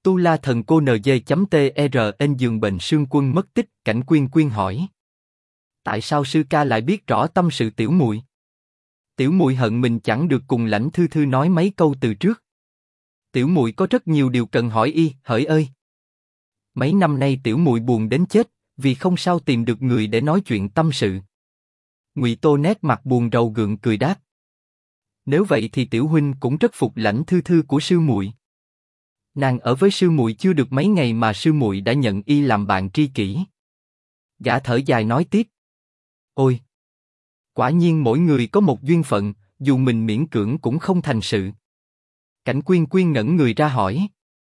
Tu La Thần Cô NG.TR giường bệnh Sương Quân mất tích. Cảnh Quyên Quyên hỏi. Tại sao sư ca lại biết rõ tâm sự tiểu muội? Tiểu muội hận mình chẳng được cùng Lãnh Thư Thư nói mấy câu từ trước. Tiểu muội có rất nhiều điều cần hỏi y, hỡi ơi. Mấy năm nay tiểu muội buồn đến chết, vì không sao tìm được người để nói chuyện tâm sự. Ngụy Tô nét mặt buồn rầu gượng cười đáp. Nếu vậy thì tiểu huynh cũng rất phục Lãnh Thư Thư của sư muội. Nàng ở với sư muội chưa được mấy ngày mà sư muội đã nhận y làm bạn tri kỷ. Gã thở dài nói tiếp. Ôi! Quả nhiên mỗi người có một duyên phận, dù mình miễn cưỡng cũng không thành sự. Cảnh Quyên Quyên ngẩn người ra hỏi.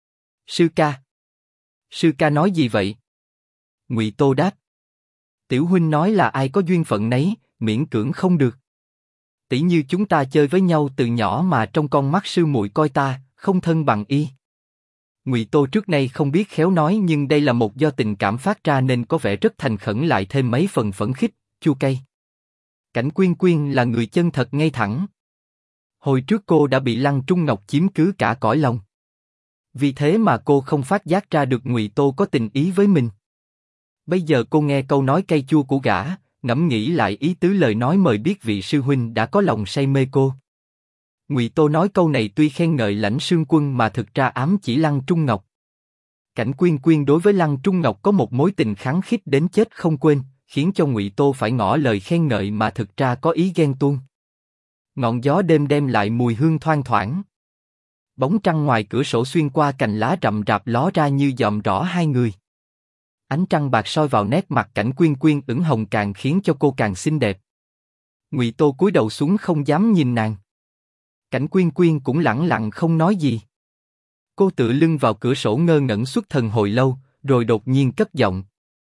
Sư ca! Sư ca nói gì vậy? Ngụy Tô đáp. Tiểu huynh nói là ai có duyên phận nấy, miễn cưỡng không được. Tỷ như chúng ta chơi với nhau từ nhỏ mà trong con mắt sư muội coi ta, không thân bằng y. Ngụy Tô trước nay không biết khéo nói nhưng đây là một do tình cảm phát ra nên có vẻ rất thành khẩn lại thêm mấy phần phẫn khích, chua cay. Cảnh Quyên Quyên là người chân thật ngay thẳng. Hồi trước cô đã bị Lăng Trung Ngọc chiếm cứ cả cõi lòng. Vì thế mà cô không phát giác ra được Ngụy Tô có tình ý với mình. Bây giờ cô nghe câu nói cay chua của gã, ngẫm nghĩ lại ý tứ lời nói mời biết vị sư huynh đã có lòng say mê cô. Ngụy Tô nói câu này tuy khen ngợi Lãnh Sương Quân mà thực ra ám chỉ Lăng Trung Ngọc. Cảnh Quyên Quyên đối với Lăng Trung Ngọc có một mối tình khăng khít đến chết không quên, khiến cho Ngụy Tô phải ngỏ lời khen ngợi mà thực ra có ý ghen tuông. Ngọn gió đêm đem lại mùi hương thoang thoảng. Bóng trăng ngoài cửa sổ xuyên qua cành lá rậm rạp ló ra như dòm rõ hai người. Ánh trăng bạc soi vào nét mặt Cảnh Quyên Quyên ửng hồng càng khiến cho cô càng xinh đẹp. Ngụy Tô cúi đầu xuống không dám nhìn nàng. Cảnh Quyên Quyên cũng lẳng lặng không nói gì. Cô tựa lưng vào cửa sổ ngơ ngẩn xuất thần hồi lâu, rồi đột nhiên cất giọng.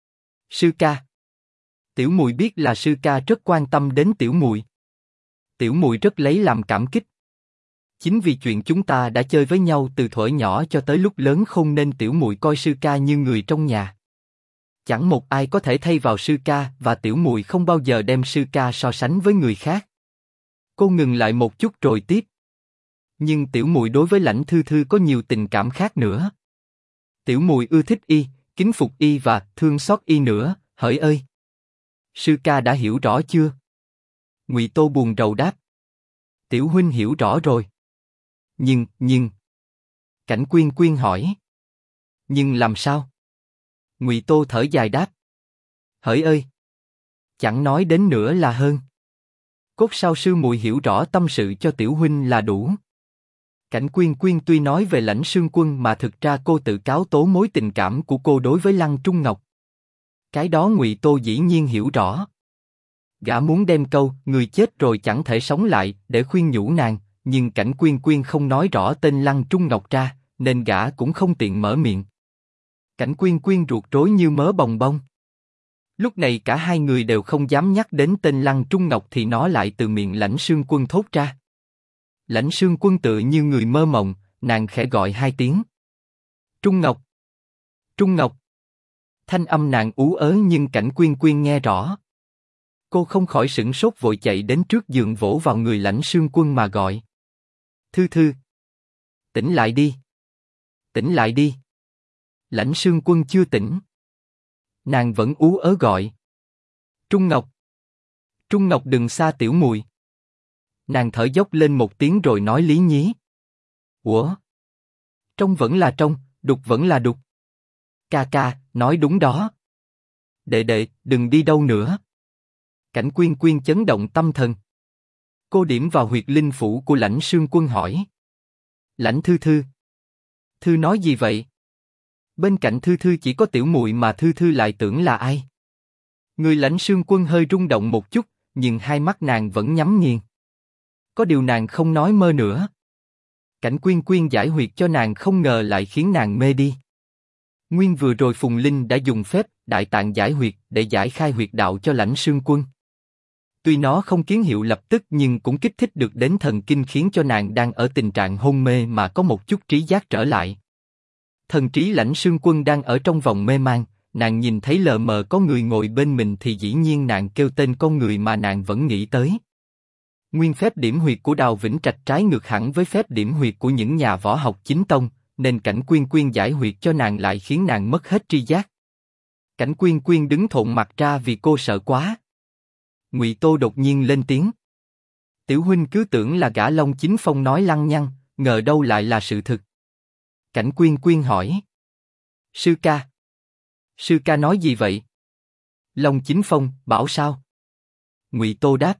Sư ca. Tiểu muội biết là sư ca rất quan tâm đến tiểu muội. Tiểu muội rất lấy làm cảm kích. Chính vì chuyện chúng ta đã chơi với nhau từ thuở nhỏ cho tới lúc lớn khôn nên tiểu muội coi sư ca như người trong nhà. Chẳng một ai có thể thay vào sư ca và tiểu muội không bao giờ đem sư ca so sánh với người khác. Cô ngừng lại một chút rồi tiếp. Nhưng tiểu muội đối với Lãnh Thư Thư có nhiều tình cảm khác nữa. Tiểu muội ưa thích y, kính phục y và thương xót y nữa, hỡi ơi. Sư ca đã hiểu rõ chưa? Ngụy Tô buồn rầu đáp. Tiểu huynh hiểu rõ rồi. Nhưng... Cảnh Quyên Quyên hỏi. Nhưng làm sao? Ngụy Tô thở dài đáp. Hỡi ơi! Chẳng nói đến nữa là hơn. Cốt sao sư muội hiểu rõ tâm sự cho tiểu huynh là đủ. Cảnh Quyên Quyên tuy nói về Lãnh Sương Quân mà thực ra cô tự cáo tố mối tình cảm của cô đối với Lăng Trung Ngọc. Cái đó Ngụy Tô dĩ nhiên hiểu rõ. Gã muốn đem câu người chết rồi chẳng thể sống lại để khuyên nhủ nàng, nhưng Cảnh Quyên Quyên không nói rõ tên Lăng Trung Ngọc ra, nên gã cũng không tiện mở miệng. Cảnh Quyên Quyên ruột rối như mớ bồng bông. Lúc này cả hai người đều không dám nhắc đến tên Lăng Trung Ngọc thì nó lại từ miệng Lãnh Sương Quân thốt ra. Lãnh Sương Quân tựa như người mơ mộng, nàng khẽ gọi hai tiếng. Trung Ngọc! Trung Ngọc! Thanh âm nàng ú ớ nhưng Cảnh Quyên Quyên nghe rõ. Cô không khỏi sửng sốt vội chạy đến trước giường vỗ vào người Lãnh Sương Quân mà gọi. Thư Thư! Tỉnh lại đi! Tỉnh lại đi! Lãnh Sương Quân chưa tỉnh. Nàng vẫn ú ớ gọi. Trung Ngọc! Trung Ngọc đừng xa tiểu muội. Nàng thở dốc lên một tiếng rồi nói lý nhí. Ủa? Trong vẫn là trong, đục vẫn là đục. Ca ca, nói đúng đó. Đệ đệ, đừng đi đâu nữa. Cảnh Quyên Quyên chấn động tâm thần. Cô điểm vào huyệt linh phủ của Lãnh Sương Quân hỏi. Lãnh Thư Thư. Thư nói gì vậy? Bên cạnh Thư Thư chỉ có tiểu muội mà Thư Thư lại tưởng là ai? Người Lãnh Sương Quân hơi rung động một chút, nhưng hai mắt nàng vẫn nhắm nghiền. Có điều nàng không nói mơ nữa. Cảnh Quyên Quyên giải huyệt cho nàng không ngờ lại khiến nàng mê đi. Nguyên vừa rồi Phùng Linh đã dùng phép Đại Tạng giải huyệt để giải khai huyệt đạo cho Lãnh Sương Quân. Tuy nó không kiến hiệu lập tức nhưng cũng kích thích được đến thần kinh khiến cho nàng đang ở tình trạng hôn mê mà có một chút trí giác trở lại. Thần trí Lãnh Sương Quân đang ở trong vòng mê man, nàng nhìn thấy lờ mờ có người ngồi bên mình thì dĩ nhiên nàng kêu tên con người mà nàng vẫn nghĩ tới. Nguyên phép điểm huyệt của Đào Vĩnh Trạch trái ngược hẳn với phép điểm huyệt của những nhà võ học chính tông, nên Cảnh Quyên Quyên giải huyệt cho nàng lại khiến nàng mất hết tri giác. Cảnh Quyên Quyên đứng thộn mặt ra vì cô sợ quá. Ngụy Tô đột nhiên lên tiếng. Tiểu huynh cứ tưởng là gã Long Chính Phong nói lăng nhăng, ngờ đâu lại là sự thực. Cảnh Quyên Quyên hỏi. Sư ca. Sư ca nói gì vậy? Long Chính Phong, bảo sao? Ngụy Tô đáp.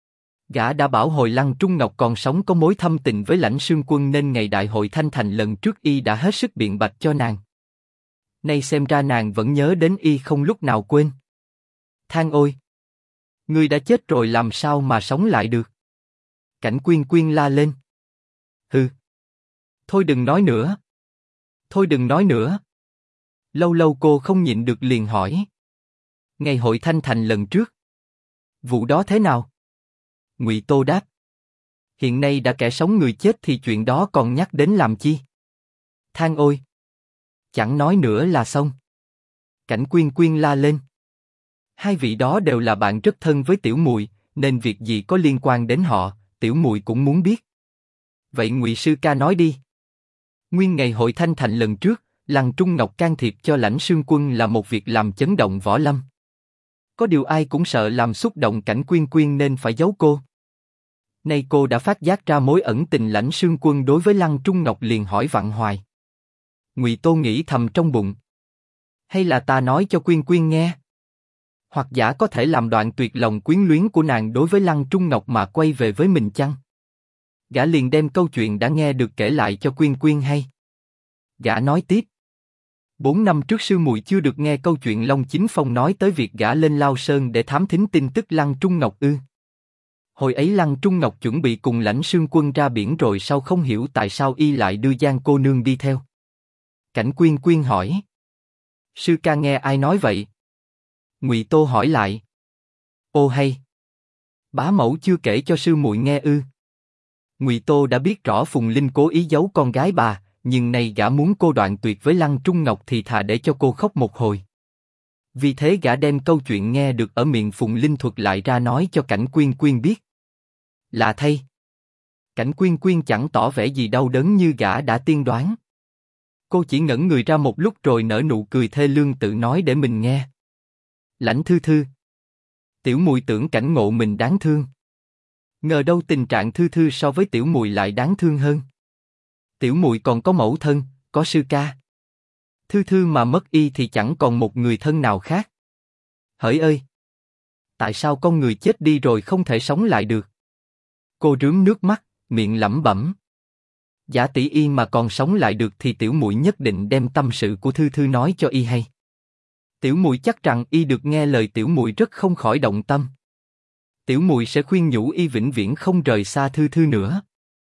Gã đã bảo hồi Lăng Trung Ngọc còn sống có mối thâm tình với Lãnh Sương Quân nên ngày đại hội Thanh Thành lần trước y đã hết sức biện bạch cho nàng. Nay xem ra nàng vẫn nhớ đến y không lúc nào quên. Than ôi! Ngươi đã chết rồi làm sao mà sống lại được? Cảnh Quyên Quyên la lên. Hừ! Thôi đừng nói nữa! Thôi đừng nói nữa! Lâu lâu cô không nhịn được liền hỏi. Ngày hội Thanh Thành lần trước. Vụ đó thế nào? Ngụy Tô đáp. Hiện nay đã kẻ sống người chết thì chuyện đó còn nhắc đến làm chi? Than ôi! Chẳng nói nữa là xong. Cảnh Quyên Quyên la lên. Hai vị đó đều là bạn rất thân với Tiểu Muội, nên việc gì có liên quan đến họ, Tiểu Muội cũng muốn biết. Vậy Ngụy sư ca nói đi. Nguyên ngày hội Thanh Thành lần trước, Lăng Trung Ngọc can thiệp cho Lãnh Sương Quân là một việc làm chấn động võ lâm. Có điều ai cũng sợ làm xúc động Cảnh Quyên Quyên nên phải giấu cô. Nay cô đã phát giác ra mối ẩn tình Lãnh Sương Quân đối với Lăng Trung Ngọc liền hỏi vặn hoài. Ngụy Tô nghĩ thầm trong bụng. Hay là ta nói cho Quyên Quyên nghe? Hoặc giả có thể làm đoạn tuyệt lòng quyến luyến của nàng đối với Lăng Trung Ngọc mà quay về với mình chăng? Gã liền đem câu chuyện đã nghe được kể lại cho Quyên Quyên hay. Gã nói tiếp. 4 năm trước sư muội chưa được nghe câu chuyện Long Chính Phong nói tới việc gã lên Lao Sơn để thám thính tin tức Lăng Trung Ngọc ư? Hồi ấy Lăng Trung Ngọc chuẩn bị cùng Lãnh Sương Quân ra biển rồi sao không hiểu tại sao y lại đưa Giang cô nương đi theo. Cảnh Quyên Quyên hỏi. Sư ca nghe ai nói vậy? Ngụy Tô hỏi lại. Ô hay! Bá mẫu chưa kể cho sư muội nghe ư? Ngụy Tô đã biết rõ Phùng Linh cố ý giấu con gái bà, nhưng nay gã muốn cô đoạn tuyệt với Lăng Trung Ngọc thì thà để cho cô khóc một hồi. Vì thế gã đem câu chuyện nghe được ở miệng Phùng Linh thuật lại ra nói cho Cảnh Quyên Quyên biết. Lạ thay! Cảnh Quyên Quyên chẳng tỏ vẻ gì đau đớn như gã đã tiên đoán. Cô chỉ ngẩn người ra một lúc rồi nở nụ cười thê lương tự nói để mình nghe. Lãnh thư thư. Tiểu muội tưởng cảnh ngộ mình đáng thương. Ngờ đâu tình trạng thư thư so với tiểu muội lại đáng thương hơn. Tiểu muội còn có mẫu thân, có sư ca. Thư thư mà mất y thì chẳng còn một người thân nào khác. Hỡi ơi! Tại sao con người chết đi rồi không thể sống lại được? Cô rướm nước mắt, miệng lẩm bẩm. Giả tỷ y mà còn sống lại được thì tiểu muội nhất định đem tâm sự của thư thư nói cho y hay. Tiểu muội chắc rằng y được nghe lời tiểu muội rất không khỏi động tâm. Tiểu muội sẽ khuyên nhủ y vĩnh viễn không rời xa thư thư nữa.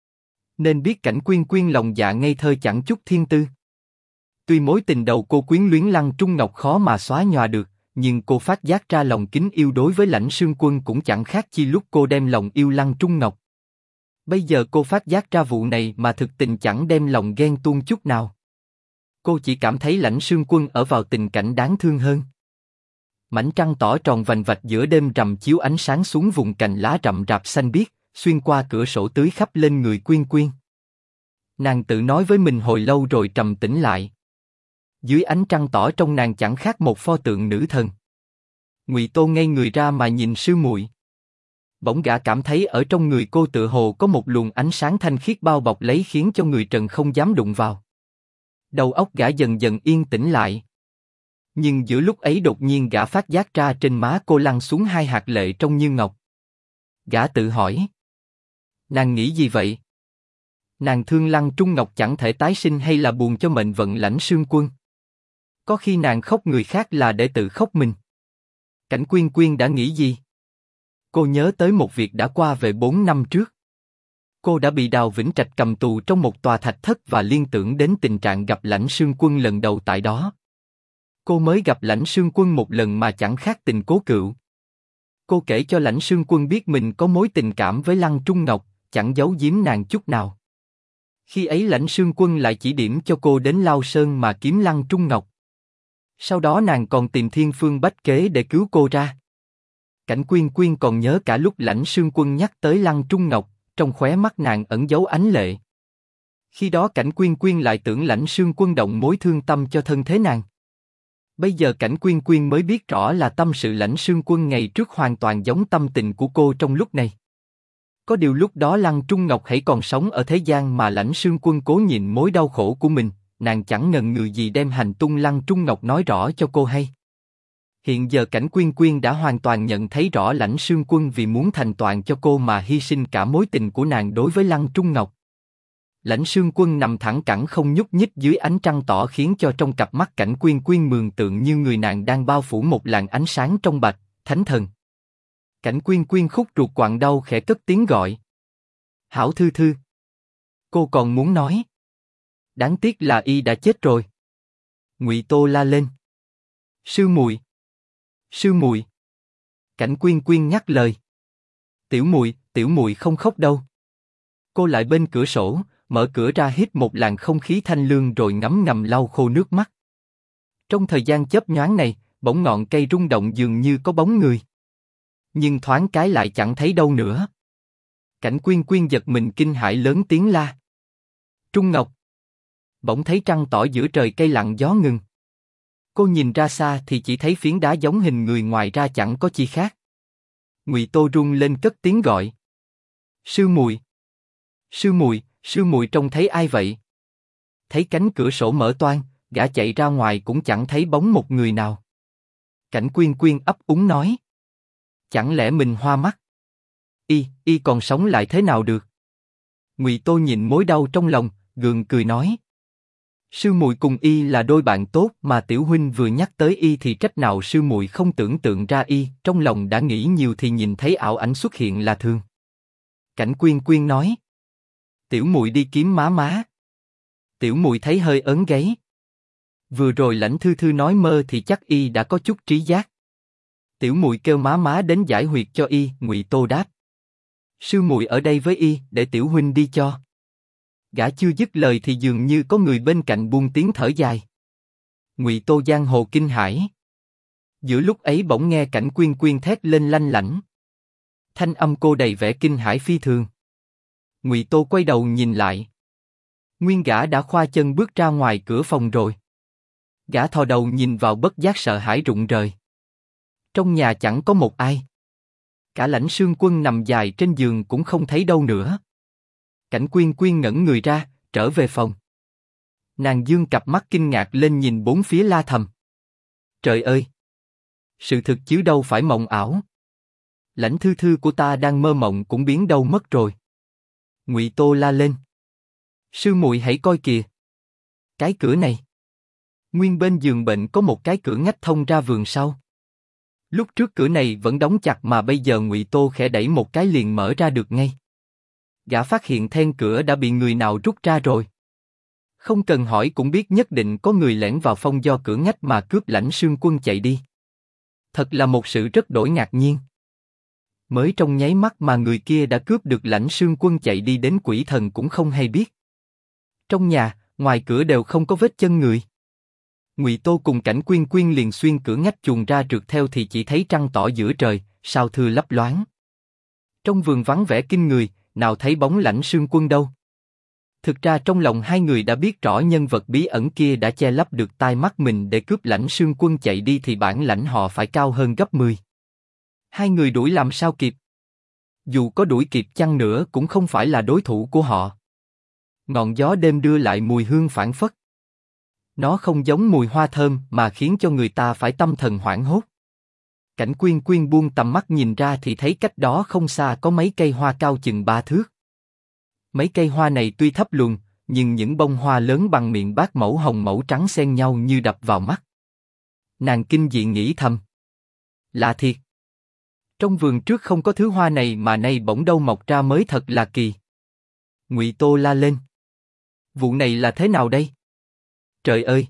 Nên biết Cảnh Quyên Quyên lòng dạ ngây thơ chẳng chút thiên tư. Tuy mối tình đầu cô quyến luyến Lăng Trung Ngọc khó mà xóa nhòa được, nhưng cô phát giác ra lòng kính yêu đối với Lãnh Sương Quân cũng chẳng khác chi lúc cô đem lòng yêu Lăng Trung Ngọc. Bây giờ cô phát giác ra vụ này mà thực tình chẳng đem lòng ghen tuông chút nào. Cô chỉ cảm thấy Lãnh Sương Quân ở vào tình cảnh đáng thương hơn. Mảnh trăng tỏ tròn vành vạch giữa đêm rằm chiếu ánh sáng xuống vùng cành lá rậm rạp xanh biếc, xuyên qua cửa sổ tưới khắp lên người Quyên Quyên. Nàng tự nói với mình hồi lâu rồi trầm tĩnh lại. Dưới ánh trăng tỏ trong nàng chẳng khác một pho tượng nữ thần. Ngụy Tô ngây người ra mà nhìn sư muội. Bỗng gã cảm thấy ở trong người cô tựa hồ có một luồng ánh sáng thanh khiết bao bọc lấy khiến cho người trần không dám đụng vào. Đầu óc gã dần dần yên tĩnh lại. Nhưng giữa lúc ấy đột nhiên gã phát giác ra trên má cô lăn xuống 2 hạt lệ trong như ngọc. Gã tự hỏi. Nàng nghĩ gì vậy? Nàng thương Lăng Trung Ngọc chẳng thể tái sinh hay là buồn cho mệnh vận Lãnh Sương Quân? Có khi nàng khóc người khác là để tự khóc mình. Cảnh Quyên Quyên đã nghĩ gì? Cô nhớ tới một việc đã qua về 4 năm trước. Cô đã bị Đào Vĩnh Trạch cầm tù trong một tòa thạch thất và liên tưởng đến tình trạng gặp Lãnh Sương Quân lần đầu tại đó. Cô mới gặp Lãnh Sương Quân một lần mà chẳng khác tình cố cựu. Cô kể cho Lãnh Sương Quân biết mình có mối tình cảm với Lăng Trung Ngọc, chẳng giấu giếm nàng chút nào. Khi ấy Lãnh Sương Quân lại chỉ điểm cho cô đến Lao Sơn mà kiếm Lăng Trung Ngọc. Sau đó nàng còn tìm thiên phương bách kế để cứu cô ra. Cảnh Quyên Quyên còn nhớ cả lúc Lãnh Sương Quân nhắc tới Lăng Trung Ngọc, trong khóe mắt nàng ẩn giấu ánh lệ. Khi đó Cảnh Quyên Quyên lại tưởng Lãnh Sương Quân động mối thương tâm cho thân thế nàng. Bây giờ Cảnh Quyên Quyên mới biết rõ là tâm sự Lãnh Sương Quân ngày trước hoàn toàn giống tâm tình của cô trong lúc này. Có điều lúc đó Lăng Trung Ngọc hãy còn sống ở thế gian mà Lãnh Sương Quân cố nhịn mối đau khổ của mình, nàng chẳng ngần ngừ gì đem hành tung Lăng Trung Ngọc nói rõ cho cô hay. Hiện giờ Cảnh Quyên Quyên đã hoàn toàn nhận thấy rõ Lãnh Sương Quân vì muốn thành toàn cho cô mà hy sinh cả mối tình của nàng đối với Lăng Trung Ngọc. Lãnh Sương Quân nằm thẳng cẳng không nhúc nhích dưới ánh trăng tỏ khiến cho trong cặp mắt Cảnh Quyên Quyên mường tượng như người nàng đang bao phủ một làn ánh sáng trong bạch, thánh thần. Cảnh Quyên Quyên khúc ruột quặn đau khẽ cất tiếng gọi. Hảo Thư Thư. Cô còn muốn nói. Đáng tiếc là y đã chết rồi. Ngụy Tô la lên. Sư muội. Sư muội. Cảnh Quyên Quyên nhắc lời. Tiểu muội không khóc đâu. Cô lại bên cửa sổ, mở cửa ra hít một làn không khí thanh lương rồi ngấm ngầm lau khô nước mắt. Trong thời gian chớp nhoáng này, bỗng ngọn cây rung động dường như có bóng người. Nhưng thoáng cái lại chẳng thấy đâu nữa. Cảnh Quyên Quyên giật mình kinh hãi lớn tiếng la. Trung Ngọc. Bỗng thấy trăng tỏ giữa trời cây lặng gió ngừng. Cô nhìn ra xa thì chỉ thấy phiến đá giống hình người, ngoài ra chẳng có chi khác. Ngụy Tô rung lên cất tiếng gọi. Sư muội. Sư muội trông thấy ai vậy? Thấy cánh cửa sổ mở toang, gã chạy ra ngoài cũng chẳng thấy bóng một người nào. Cảnh Quyên Quyên ấp úng nói. Chẳng lẽ mình hoa mắt? Y còn sống lại thế nào được? Ngụy Tô nhìn mối đau trong lòng, gượng cười nói. Sư muội cùng y là đôi bạn tốt mà tiểu huynh vừa nhắc tới y thì trách nào sư muội không tưởng tượng ra y, trong lòng đã nghĩ nhiều thì nhìn thấy ảo ảnh xuất hiện là thường. Cảnh Quyên Quyên nói. Tiểu muội đi kiếm má má. Tiểu muội thấy hơi ớn gáy. Vừa rồi Lãnh Thư Thư nói mơ thì chắc y đã có chút trí giác. Tiểu muội kêu má má đến giải huyệt cho y. Ngụy Tô đáp. Sư muội ở đây với y, để tiểu huynh đi cho. Gã chưa dứt lời thì dường như có người bên cạnh buông tiếng thở dài. Ngụy Tô giang hồ kinh hãi. Giữa lúc ấy bỗng nghe Cảnh Quyên Quyên thét lên lanh lảnh. Thanh âm cô đầy vẻ kinh hãi phi thường. Ngụy Tô quay đầu nhìn lại. Nguyên gã đã khoa chân bước ra ngoài cửa phòng rồi. Gã thò đầu nhìn vào bất giác sợ hãi rụng rời. Trong nhà chẳng có một ai. Cả Lãnh Sương Quân nằm dài trên giường cũng không thấy đâu nữa. Cảnh Quyên Quyên ngẩn người ra, trở về phòng. Nàng dương cặp mắt kinh ngạc lên nhìn bốn phía la thầm. Trời ơi! Sự thực chứ đâu phải mộng ảo. Lãnh Thư Thư của ta đang mơ mộng cũng biến đâu mất rồi. Ngụy Tô la lên. Sư muội hãy coi kìa. Cái cửa này. Nguyên bên giường bệnh có một cái cửa ngách thông ra vườn sau. Lúc trước cửa này vẫn đóng chặt mà bây giờ Ngụy Tô khẽ đẩy một cái liền mở ra được ngay. Gã phát hiện then cửa đã bị người nào rút ra rồi. Không cần hỏi cũng biết nhất định có người lẻn vào phong do cửa ngách mà cướp Lãnh Sương Quân chạy đi. Thật là một sự rất đổi ngạc nhiên. Mới trong nháy mắt mà người kia đã cướp được Lãnh Sương Quân chạy đi đến quỷ thần cũng không hay biết. Trong nhà, ngoài cửa đều không có vết chân người. Ngụy Tô cùng Cảnh Quyên Quyên liền xuyên cửa ngách chuồn ra trượt theo thì chỉ thấy trăng tỏ giữa trời, sao thưa lấp loáng. Trong vườn vắng vẻ kinh người, nào thấy bóng Lãnh Sương Quân đâu. Thực ra trong lòng hai người đã biết rõ nhân vật bí ẩn kia đã che lấp được tai mắt mình để cướp Lãnh Sương Quân chạy đi thì bản lãnh họ phải cao hơn gấp 10. Hai người đuổi làm sao kịp? Dù có đuổi kịp chăng nữa cũng không phải là đối thủ của họ. Ngọn gió đêm đưa lại mùi hương phảng phất. Nó không giống mùi hoa thơm mà khiến cho người ta phải tâm thần hoảng hốt. Cảnh Quyên Quyên buông tầm mắt nhìn ra thì thấy cách đó không xa có mấy cây hoa cao chừng 3 thước. Mấy cây hoa này tuy thấp lùn, nhưng những bông hoa lớn bằng miệng bát mẫu hồng mẫu trắng xen nhau như đập vào mắt. Nàng kinh dị nghĩ thầm. Lạ thiệt. Trong vườn trước không có thứ hoa này mà nay bỗng đâu mọc ra mới thật là kỳ. Ngụy Tô la lên. Vụ này là thế nào đây? Trời ơi!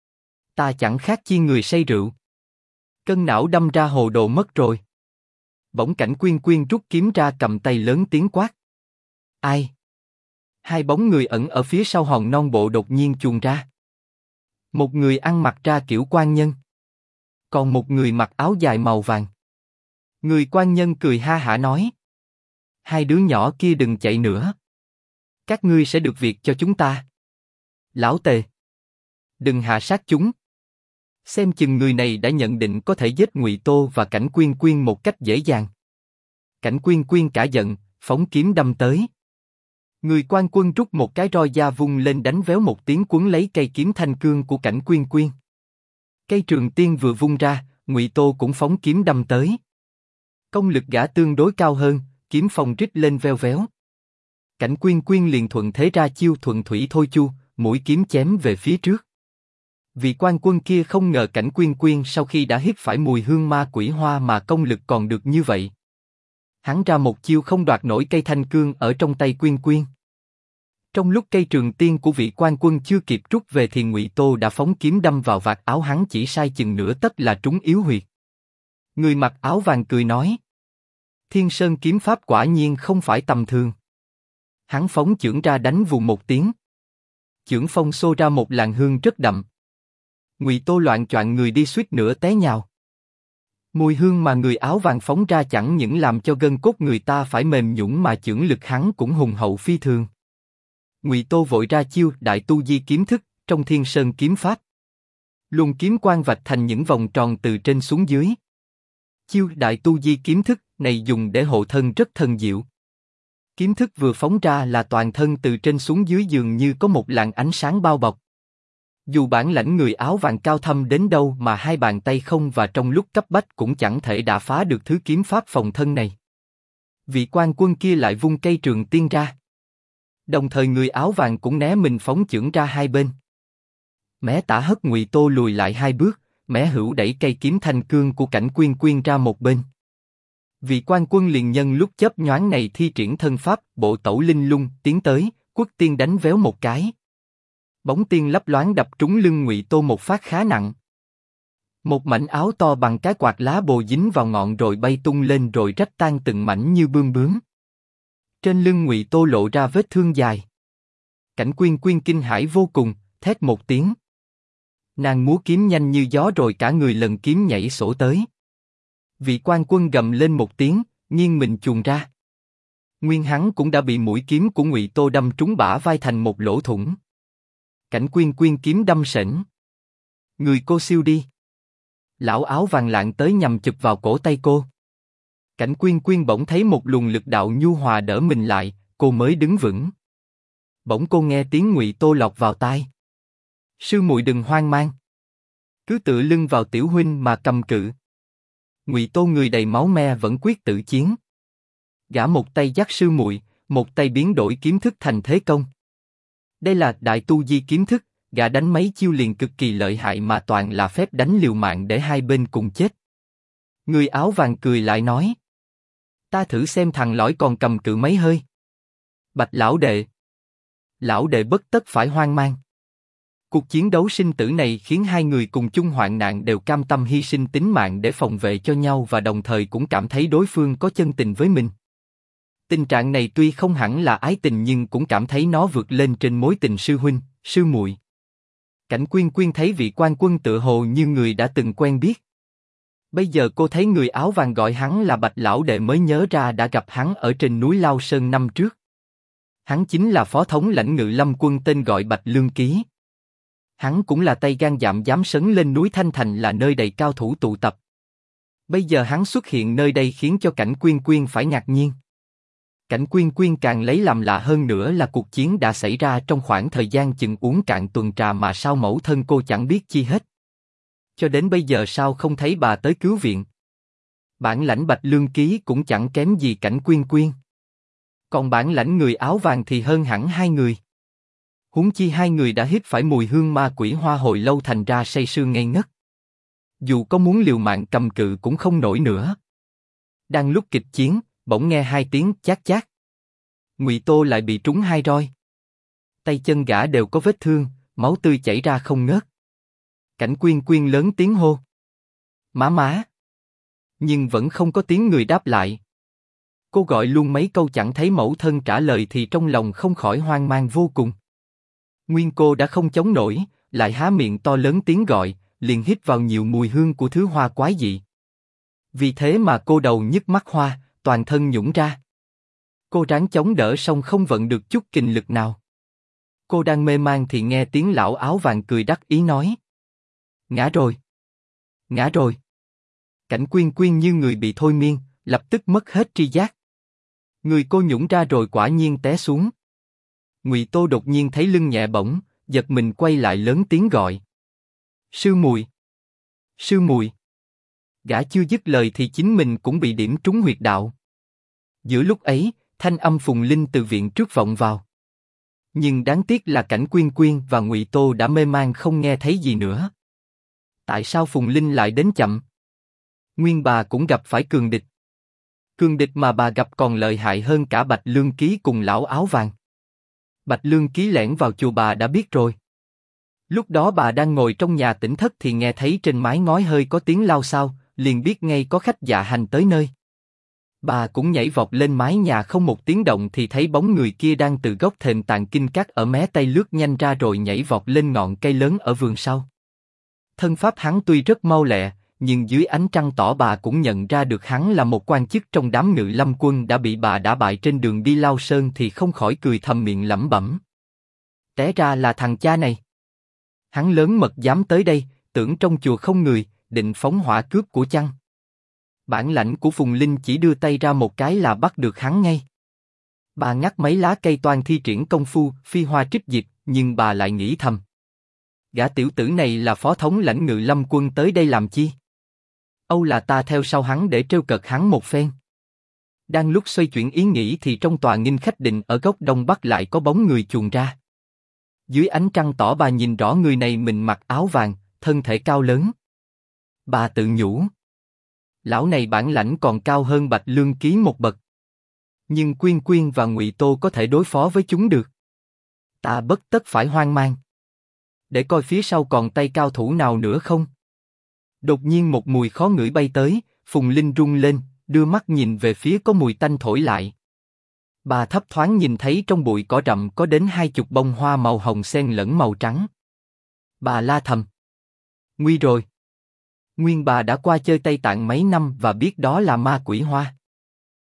Ta chẳng khác chi người say rượu. Cân não đâm ra hồ đồ mất rồi. Bỗng Cảnh Quyên Quyên rút kiếm ra cầm tay lớn tiếng quát. Ai? Hai bóng người ẩn ở phía sau hòn non bộ đột nhiên chuồn ra. Một người ăn mặc ra kiểu quan nhân. Còn một người mặc áo dài màu vàng. Người quan nhân cười ha hả nói. Hai đứa nhỏ kia đừng chạy nữa. Các ngươi sẽ được việc cho chúng ta. Lão Tề, đừng hạ sát chúng. Xem chừng người này đã nhận định có thể giết Ngụy Tô và Cảnh Quyên Quyên một cách dễ dàng. Cảnh Quyên Quyên cả giận, phóng kiếm đâm tới. Người quan quân rút một cái roi da vung lên đánh véo một tiếng cuốn lấy cây kiếm thanh cương của Cảnh Quyên Quyên. Cây trường tiên vừa vung ra, Ngụy Tô cũng phóng kiếm đâm tới. Công lực gã tương đối cao hơn, kiếm phong rít lên veo véo. Cảnh Quyên Quyên liền thuận thế ra chiêu thuận thủy thôi chu, mũi kiếm chém về phía trước. Vị quan quân kia không ngờ Cảnh Quyên Quyên sau khi đã hít phải mùi hương ma quỷ hoa mà công lực còn được như vậy. Hắn ra một chiêu không đoạt nổi cây thanh cương ở trong tay Quyên Quyên. Trong lúc cây trường tiên của vị quan quân chưa kịp rút về thì Ngụy Tô đã phóng kiếm đâm vào vạt áo hắn chỉ sai chừng nửa tấc là trúng yếu huyệt. Người mặc áo vàng cười nói: Thiên Sơn kiếm pháp quả nhiên không phải tầm thường. Hắn phóng chưởng ra đánh vù một tiếng. Chưởng phong xô ra một làn hương rất đậm. Ngụy Tô loạng choạng người đi suýt nữa té nhào. Mùi hương mà người áo vàng phóng ra chẳng những làm cho gân cốt người ta phải mềm nhũn mà chưởng lực hắn cũng hùng hậu phi thường. Ngụy Tô vội ra chiêu Đại Tu Di kiếm thức trong Thiên Sơn kiếm pháp. Luồng kiếm quang vạch thành những vòng tròn từ trên xuống dưới. Chiêu Đại Tu Di kiếm thức này dùng để hộ thân rất thần diệu. Kiếm thức vừa phóng ra là toàn thân từ trên xuống dưới dường như có một làn ánh sáng bao bọc. Dù bản lãnh người áo vàng cao thâm đến đâu mà hai bàn tay không và trong lúc cấp bách cũng chẳng thể đả phá được thứ kiếm pháp phòng thân này. Vị quan quân kia lại vung cây trường tiên ra. Đồng thời người áo vàng cũng né mình phóng chưởng ra hai bên. Mé tả hất Ngụy Tô lùi lại hai bước, mé hữu đẩy cây kiếm thanh cương của Cảnh Quyên Quyên ra một bên. Vị quan quân liền nhân lúc chớp nhoáng này thi triển thân pháp bộ tẩu linh lung tiến tới, quất tiên đánh véo một cái. Bóng tiên lấp loáng đập trúng lưng Ngụy Tô một phát khá nặng. Một mảnh áo to bằng cái quạt lá bồ dính vào ngọn rồi bay tung lên rồi rách tan từng mảnh như bươm bướm. Trên lưng Ngụy Tô lộ ra vết thương dài. Cảnh Quyên Quyên kinh hãi vô cùng, thét một tiếng. Nàng múa kiếm nhanh như gió rồi cả người lần kiếm nhảy sổ tới. Vị quan quân gầm lên một tiếng, nghiêng mình chuồn ra. Nguyên hắn cũng đã bị mũi kiếm của Ngụy Tô đâm trúng bả vai thành một lỗ thủng. Cảnh Quyên Quyên kiếm đâm sển. Người cô siêu đi. Lão áo vàng lạng tới nhằm chụp vào cổ tay cô. Cảnh Quyên Quyên bỗng thấy một luồng lực đạo nhu hòa đỡ mình lại, cô mới đứng vững. Bỗng cô nghe tiếng Ngụy Tô lọt vào tai. Sư muội đừng hoang mang. Cứ tựa lưng vào tiểu huynh mà cầm cự. Ngụy Tô người đầy máu me vẫn quyết tự chiến. Gã một tay dắt sư muội, một tay biến đổi kiếm thức thành thế công. Đây là Đại Tu Di kiếm thức, gã đánh mấy chiêu liền cực kỳ lợi hại mà toàn là phép đánh liều mạng để hai bên cùng chết. Người áo vàng cười lại nói: Ta thử xem thằng lõi còn cầm cự mấy hơi. Bạch lão đệ. Lão đệ bất tất phải hoang mang. Cuộc chiến đấu sinh tử này khiến hai người cùng chung hoạn nạn đều cam tâm hy sinh tính mạng để phòng vệ cho nhau và đồng thời cũng cảm thấy đối phương có chân tình với mình. Tình trạng này tuy không hẳn là ái tình nhưng cũng cảm thấy nó vượt lên trên mối tình sư huynh, sư muội. Cảnh Quyên Quyên thấy vị quan quân tựa hồ như người đã từng quen biết. Bây giờ cô thấy người áo vàng gọi hắn là Bạch lão đệ mới nhớ ra đã gặp hắn ở trên núi Lao Sơn năm trước. Hắn chính là phó thống lãnh Ngự Lâm quân tên gọi Bạch Lương Ký. Hắn cũng là tay gan dám sấn lên núi Thanh Thành là nơi đầy cao thủ tụ tập. Bây giờ hắn xuất hiện nơi đây khiến cho Cảnh Quyên Quyên phải ngạc nhiên. Cảnh Quyên Quyên càng lấy làm lạ hơn nữa là cuộc chiến đã xảy ra trong khoảng thời gian chừng uống cạn tuần trà mà sao mẫu thân cô chẳng biết chi hết. Cho đến bây giờ sao không thấy bà tới cứu viện. Bản lãnh Bạch Lương Ký cũng chẳng kém gì Cảnh Quyên Quyên. Còn bản lãnh người áo vàng thì hơn hẳn hai người. Huống chi hai người đã hít phải mùi hương ma quỷ hoa hồi lâu thành ra say sưa ngây ngất. Dù có muốn liều mạng cầm cự cũng không nổi nữa. Đang lúc kịch chiến, bỗng nghe hai tiếng chát chát. Ngụy Tô lại bị trúng hai roi. Tay chân gã đều có vết thương, máu tươi chảy ra không ngớt. Cảnh Quyên Quyên lớn tiếng hô: Má má! Nhưng vẫn không có tiếng người đáp lại. Cô gọi luôn mấy câu chẳng thấy mẫu thân trả lời thì trong lòng không khỏi hoang mang vô cùng. Nguyên cô đã không chống nổi, lại há miệng to lớn tiếng gọi, liền hít vào nhiều mùi hương của thứ hoa quái dị. Vì thế mà cô đầu nhức mắt hoa, toàn thân nhũn ra. Cô ráng chống đỡ song không vận được chút kình lực nào. Cô đang mê man thì nghe tiếng lão áo vàng cười đắc ý nói. Ngã rồi. Ngã rồi. Cảnh Quyên Quyên như người bị thôi miên, lập tức mất hết tri giác. Người cô nhũn ra rồi quả nhiên té xuống. Ngụy Tô đột nhiên thấy lưng nhẹ bỗng, giật mình quay lại lớn tiếng gọi. Sư muội. Sư muội. Gã chưa dứt lời thì chính mình cũng bị điểm trúng huyệt đạo. Giữa lúc ấy, thanh âm Phùng Linh từ viện trước vọng vào. Nhưng đáng tiếc là Cảnh Quyên Quyên và Ngụy Tô đã mê man không nghe thấy gì nữa. Tại sao Phùng Linh lại đến chậm? Nguyên bà cũng gặp phải cường địch. Cường địch mà bà gặp còn lợi hại hơn cả Bạch Lương Ký cùng lão áo vàng. Bạch Lương Ký lẻn vào chùa bà đã biết rồi. Lúc đó bà đang ngồi trong nhà tỉnh thất thì nghe thấy trên mái ngói hơi có tiếng lao xao, liền biết ngay có khách dạ hành tới nơi. Bà cũng nhảy vọt lên mái nhà không một tiếng động thì thấy bóng người kia đang từ gốc thềm tàng kinh các ở mé tây lướt nhanh ra rồi nhảy vọt lên ngọn cây lớn ở vườn sau. Thân pháp hắn tuy rất mau lẹ, nhưng dưới ánh trăng tỏ bà cũng nhận ra được hắn là một quan chức trong đám Ngự Lâm quân đã bị bà đả bại trên đường đi Lao Sơn thì không khỏi cười thầm miệng lẩm bẩm. Té ra là thằng cha này. Hắn lớn mật dám tới đây, tưởng trong chùa không người, định phóng hỏa cướp của chăng? Bản lãnh của Phùng Linh chỉ đưa tay ra một cái là bắt được hắn ngay. Bà ngắt mấy lá cây toan thi triển công phu phi hoa trích diệp, nhưng bà lại nghĩ thầm. Gã tiểu tử này là phó thống lãnh Ngự Lâm quân tới đây làm chi? Âu là ta theo sau hắn để trêu cợt hắn một phen. Đang lúc xoay chuyển ý nghĩ thì trong tòa nghinh khách định ở góc đông bắc lại có bóng người chuồn ra. Dưới ánh trăng tỏ bà nhìn rõ người này mình mặc áo vàng, thân thể cao lớn. Bà tự nhủ. Lão này bản lãnh còn cao hơn Bạch Lương Ký một bậc. Nhưng Quyên Quyên và Ngụy Tô có thể đối phó với chúng được. Ta bất tất phải hoang mang. Để coi phía sau còn tay cao thủ nào nữa không? Đột nhiên một mùi khó ngửi bay tới, Phùng Linh rung lên, đưa mắt nhìn về phía có mùi tanh thổi lại. Bà thấp thoáng nhìn thấy trong bụi cỏ rậm có đến 20 bông hoa màu hồng xen lẫn màu trắng. Bà la thầm. Nguy rồi. Nguyên bà đã qua chơi Tây Tạng mấy năm và biết đó là ma quỷ hoa.